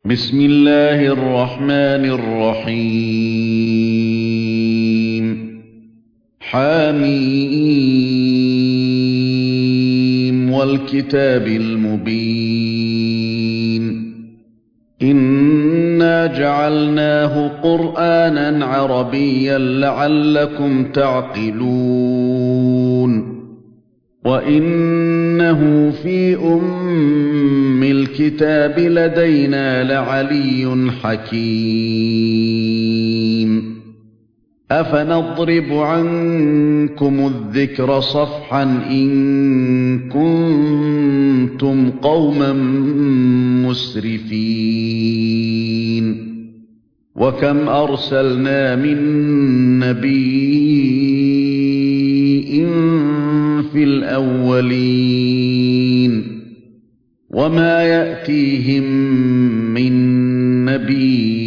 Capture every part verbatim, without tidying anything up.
بسم الله الرحمن الرحيم حميم والكتاب المبين إنا جعلناه قرآنا عربيا لعلكم تعقلون وإنه في أم الكتاب لدينا لعلي حكيم أفنضرب عنكم الذكر صفحا إن كنتم قوما مسرفين وكم أرسلنا من نبي في الأولين وما يأتيهم من نبي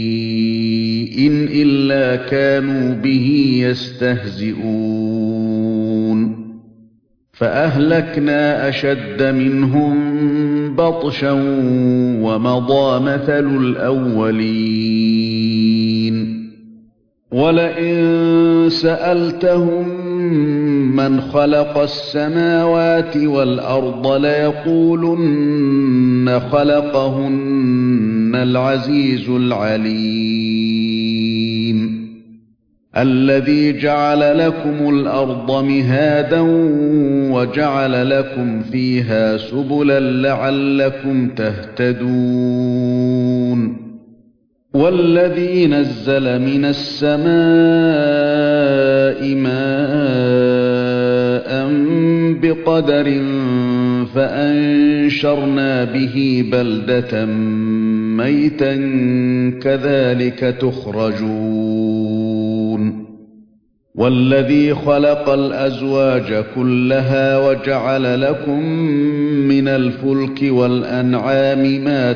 إلا كانوا به يستهزئون فأهلكنا أشد منهم بطشا ومضى مثل الأولين ولئن سألتهم من خلق السماوات والأرض ليقولن خلقهن العزيز العليم الذي جعل لكم الأرض مهادا وجعل لكم فيها سبلا لعلكم تهتدون والذي نزل من السماء ماء بقدر فأنشرنا به بلدة ميتا كذلك تخرجون والذي خلق الأزواج كلها وجعل لكم من الفلك والأنعام ما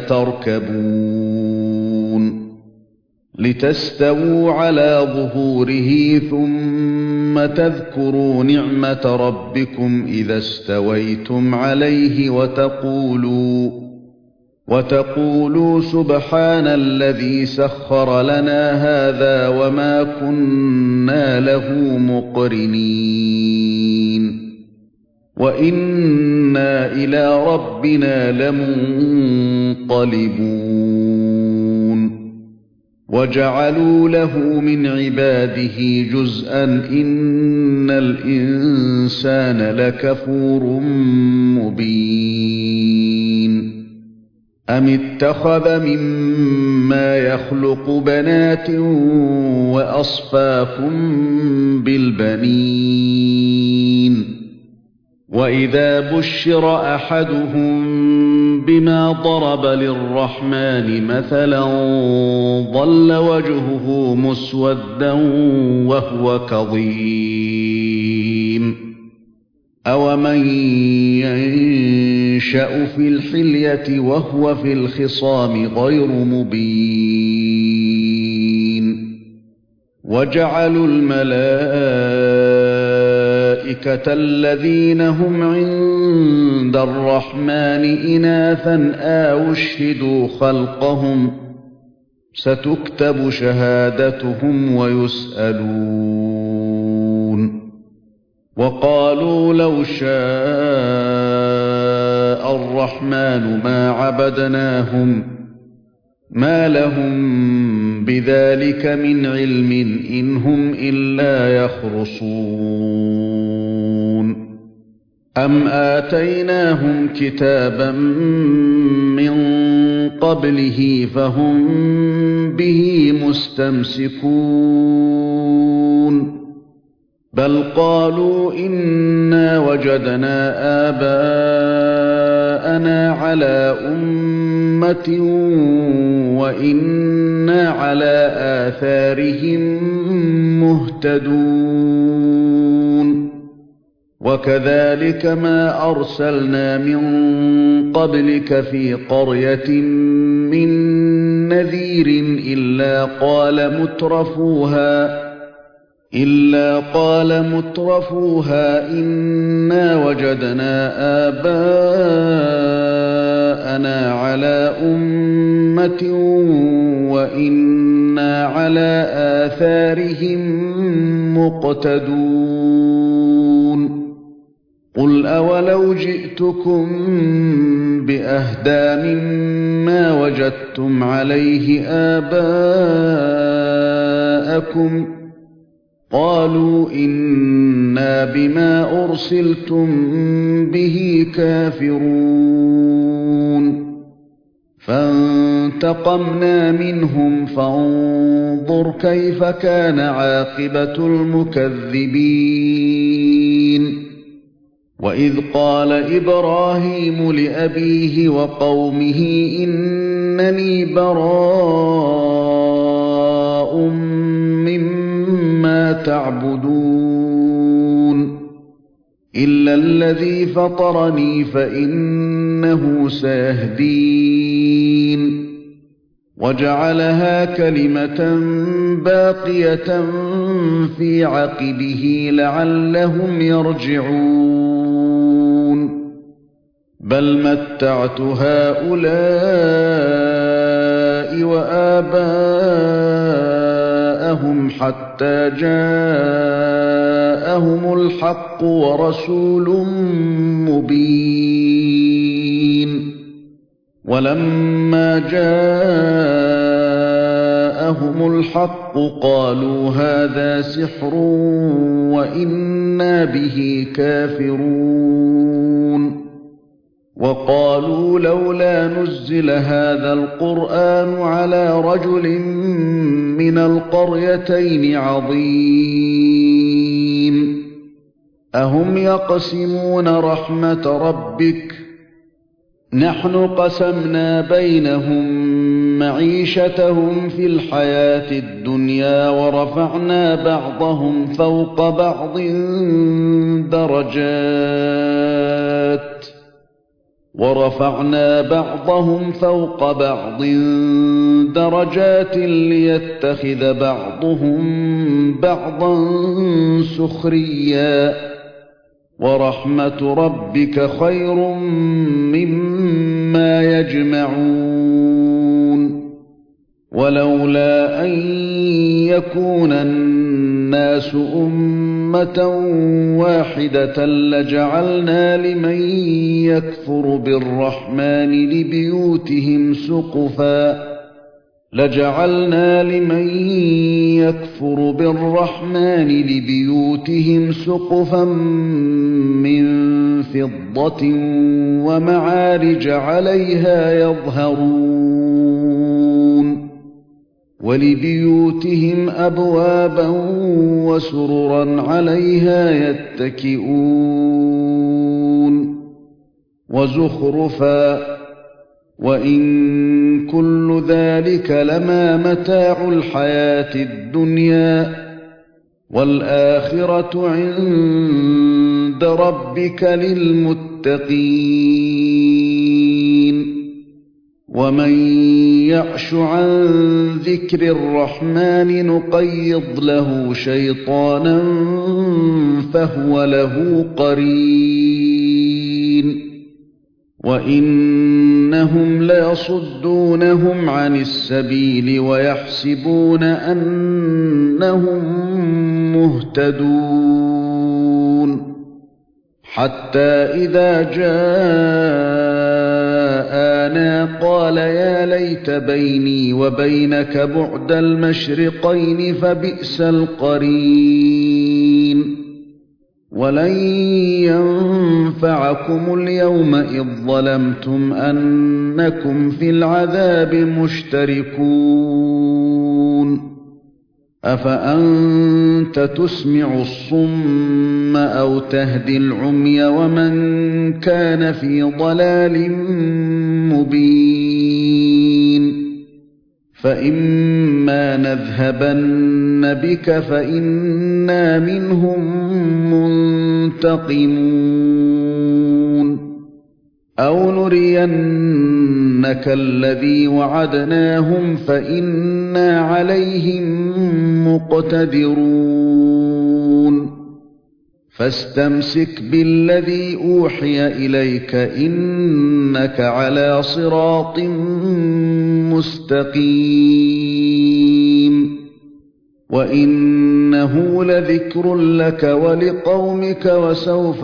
تركبون لتستووا على ظهوره ثم تذكروا نعمة ربكم إذا استويتم عليه وتقولوا وتقولوا سبحان الذي سخر لنا هذا وما كنا له مقرنين وإنا إلى ربنا لمنقلبون وجعلوا له من عباده جزءا إن الإنسان لكفور مبين أم اتخذ مما يخلق بنات وأصفاكم بالبنين وإذا بشر أحدهم بما ضرب للرحمن مثلا ظل وجهه مسودا وهو كظيم أومن ينشأ في الحلية وهو في الخصام غير مبين وجعلوا الملائكة الذين هم عند الرحمن إناثا أشهدوا خلقهم ستكتب شهادتهم ويسألون وقالوا لو شاء الرحمن ما عبدناهم ما لهم بذلك من علم إن هم إلا يخرصون أم آتيناهم كتابا من قبله فهم به مستمسكون بل قالوا إنا وجدنا آباءنا على أمة وإنا على آثارهم مهتدون وكذلك ما أرسلنا من قبلك في قرية من نذير إلا قال مترفوها إلا قال مترفوها إنا وجدنا آباءنا آباءنا على أمة وإنا على آثارهم مقتدون قل أولو جئتكم بأهدى مما وجدتم عليه آباءكم قالوا إنا بما أرسلتم به كافرون فانتقمنا منهم فانظر كيف كان عاقبة المكذبين وإذ قال إبراهيم لأبيه وقومه إنني براء مما تعبدون إلا الذي فطرني فإنه سيهدين وجعلها كلمة باقية في عقبه لعلهم يرجعون بل متعت هؤلاء وآباءهم حتى جاءهم الحق ورسول مبين ولما جاءهم الحق قالوا هذا سحر وإنا به كافرون وقالوا لولا نزل هذا القرآن على رجل من القريتين عظيم أهم يقسمون رحمة ربك نحن قسمنا بينهم معيشتهم في الحياة الدنيا ورفعنا بعضهم فوق بعض درجات ورفعنا بعضهم فوق بعض درجات ليتخذ بعضهم بعضا سخريا ورحمة ربك خير مما يجمعون ولولا أن يكون الناس أمة واحدة لجعلنا لمن يكفر بالرحمن لبيوتهم سقفا لجعلنا لمن يكفر بالرحمن لبيوتهم سقفا من فضة ومعارج عليها يظهرون ولبيوتهم أبوابا وسررا عليها يتكئون وزخرفا وإن كل ذلك لما متاع الحياة الدنيا والآخرة عند ربك للمتقين ومن يعش عن ذكر الرحمن نقيض له شيطانا فهو له قرين وإنهم ليصدونهم عن السبيل ويحسبون أنهم مهتدون حتى إذا جاءنا قال يا ليت بيني وبينك بعد المشرقين فبئس القرين ولن ينفعكم اليوم إذ ظلمتم أنكم في العذاب مشتركون أفأنت تسمع الصم أو تهدي العمي ومن كان في ضلال مبين فإما نذهبن بك فإنا منهم منتقمون أو نرينك الذي وعدناهم فإنا عليهم مقتدرون فاستمسك بالذي أوحي إليك إنك على صراط مستقيم وإنه لذكر لك ولقومك وسوف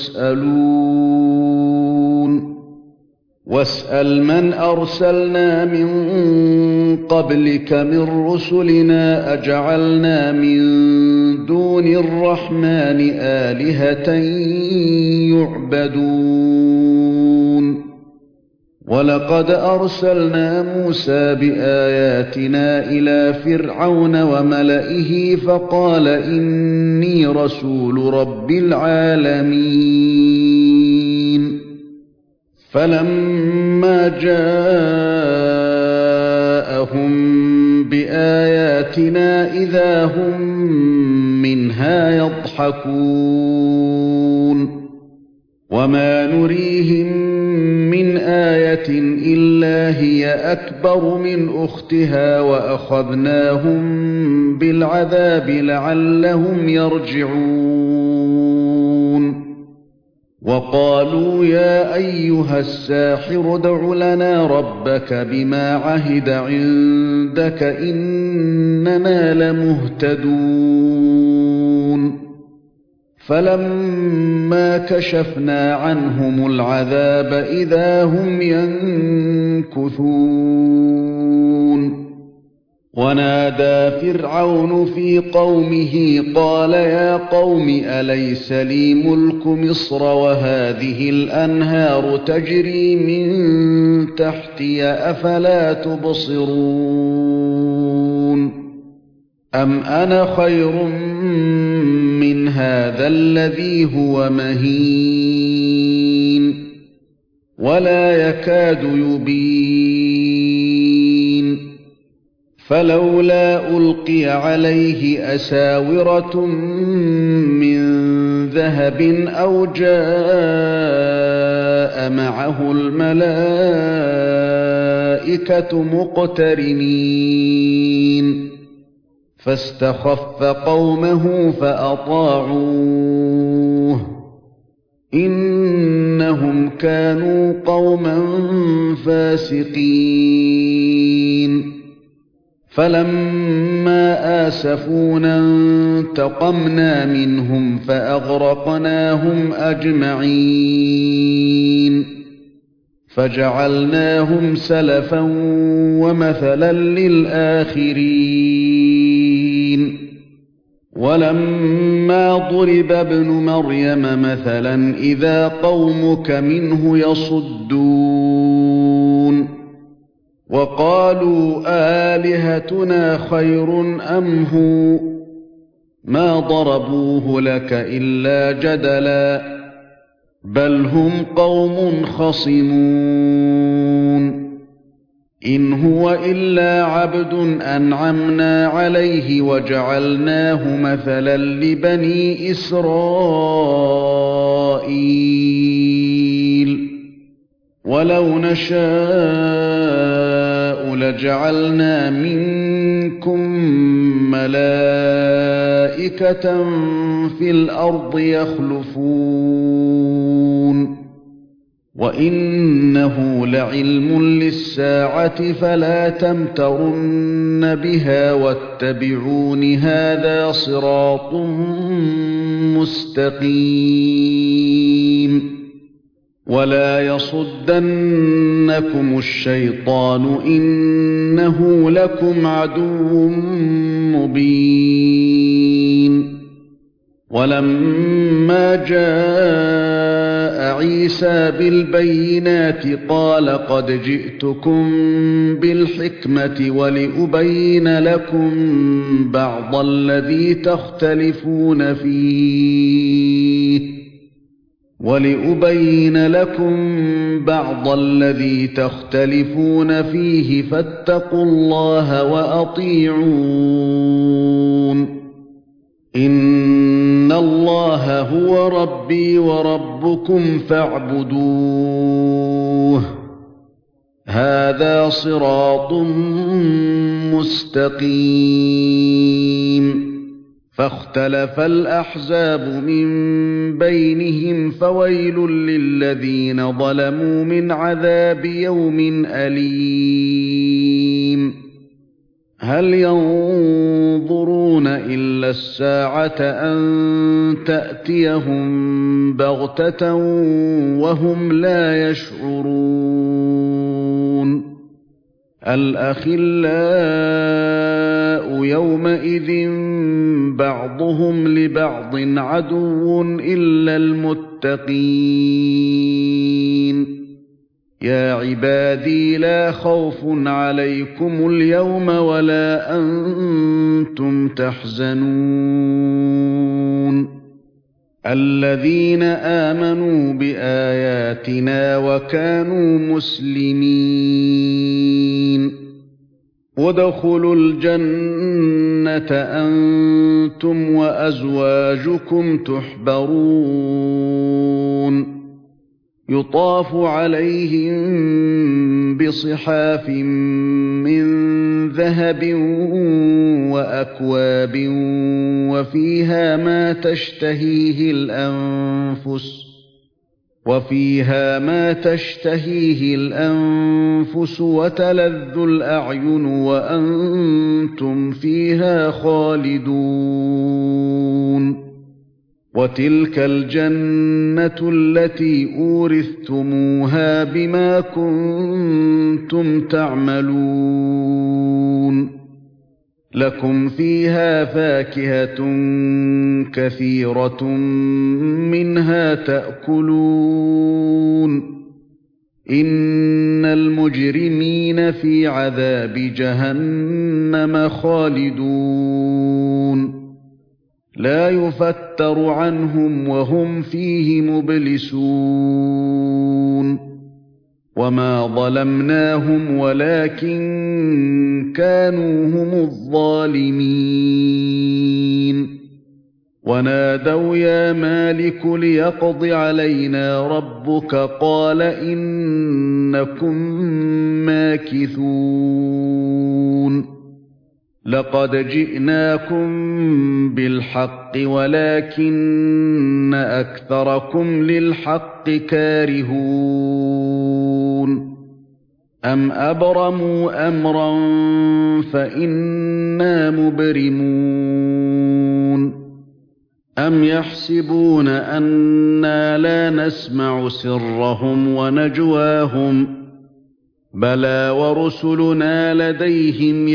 تسألون واسأل من أرسلنا من قبلك من رسلنا أجعلنا من دون الرحمن آلهة يعبدون ولقد أرسلنا موسى بآياتنا إلى فرعون وملئه فقال إني رسول رب العالمين فلما جاءهم بآياتنا إذا هم منها يضحكون وما نريهم من آية إلا هي أكبر من أختها وأخذناهم بالعذاب لعلهم يرجعون وقالوا يا أيها الساحر ادع لنا ربك بما عهد عندك إننا لمهتدون فلما كشفنا عنهم العذاب إذا هم ينكثون ونادى فرعون في قومه قال يا قوم أليس لي ملك مصر وهذه الأنهار تجري من تحتي أفلا تبصرون أم أنا خير من هذا الذي هو مهين ولا يكاد يبين فلولا ألقي عليه أساورة من ذهب أو جاء معه الملائكة مقترنين فاستخف قومه فأطاعوه إنهم كانوا قوما فاسقين فلما آسفونا انتقمنا منهم فأغرقناهم أجمعين فجعلناهم سلفا ومثلا للآخرين ولما ضرب ابن مريم مثلا إذا قومك منه يصدون وقالوا آلهتنا خير أم هو ما ضربوه لك إلا جدلا بل هم قوم خصمون إن هو إلا عبد أنعمنا عليه وجعلناه مثلا لبني إسرائيل ولو نشاء لجعلنا منكم ملائكة في الأرض يخلفون وإنه لعلم للساعة فلا تمترن بها واتبعون هذا صراط مستقيم ولا يصدنكم الشيطان إنه لكم عدو مبين ولما جاء عيسى بالبينات قال قد جئتكم بالحكمة ولأبين لكم بعض الذي تختلفون فيه ولأبين لكم بعض الذي تختلفون فيه فاتقوا الله وأطيعون إن الله هو ربي وربكم فاعبدوه هذا صراط مستقيم فاختلف الأحزاب من بينهم فويل للذين ظلموا من عذاب يوم أليم هل ينظرون إلا الساعة أن تأتيهم بغتة وهم لا يشعرون الأخلاء يومئذ بعضهم لبعض عدو إلا المتقين يا عبادي لا خوف عليكم اليوم ولا أنتم تحزنون الذين آمنوا بآياتنا وكانوا مسلمين ادخلوا الجنة أنتم وأزواجكم تحبرون يطاف عليهم بصحاف من ذهب وأكواب وفيها ما تشتهيه الأنفس وفيها ما تشتهيه الأنفس وتلذ الأعين وأنتم فيها خالدون وتلك الجنة التي أورثتموها بما كنتم تعملون لكم فيها فاكهة كثيرة منها تأكلون إن المجرمين في عذاب جهنم خالدون لا يفتر عنهم وهم فيه مبلسون وما ظلمناهم ولكن كانوا هم الظالمين ونادوا يا مالك ليقض علينا ربك قال إنكم ماكثون لقد جئناكم بالحق ولكن أكثركم للحق كارهون أم أبرموا أمرا فإنا مبرمون أم يحسبون أنا لا نسمع سرهم ونجواهم بلى ورسلنا لديهم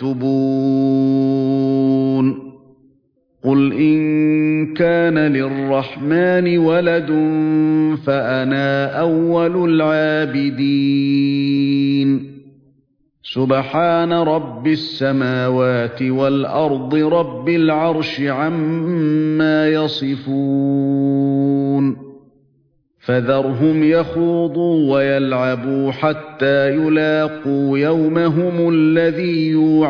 يكتبون قل إن كان للرحمن ولد فأنا أول العابدين سبحان رب السماوات والأرض رب العرش عما يصفون فذرهم يخوضوا ويلعبوا حتى يلاقوا يومهم الذي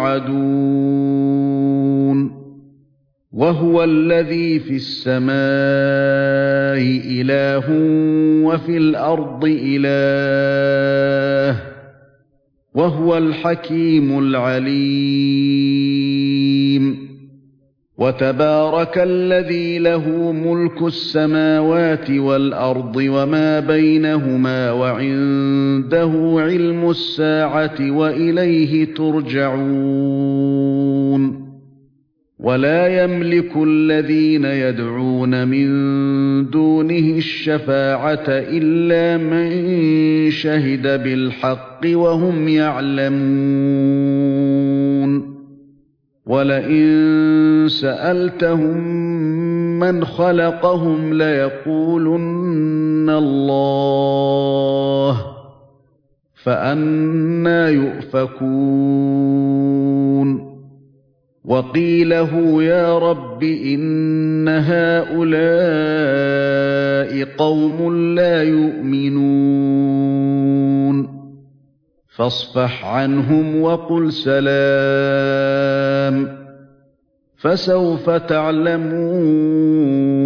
يوعدون وهو الذي في السماء إله وفي الأرض إله وهو الحكيم العليم وتبارك الذي له ملك السماوات والأرض وما بينهما وعنده علم الساعة وإليه ترجعون ولا يملك الذين يدعون من دونه الشفاعة إلا من شهد بالحق وهم يعلمون ولئن سألتهم من خلقهم ليقولن الله فأنى يؤفكون وقيله يا رب إن هؤلاء قوم لا يؤمنون فاصفح عنهم وقل سلام فسوف تعلمون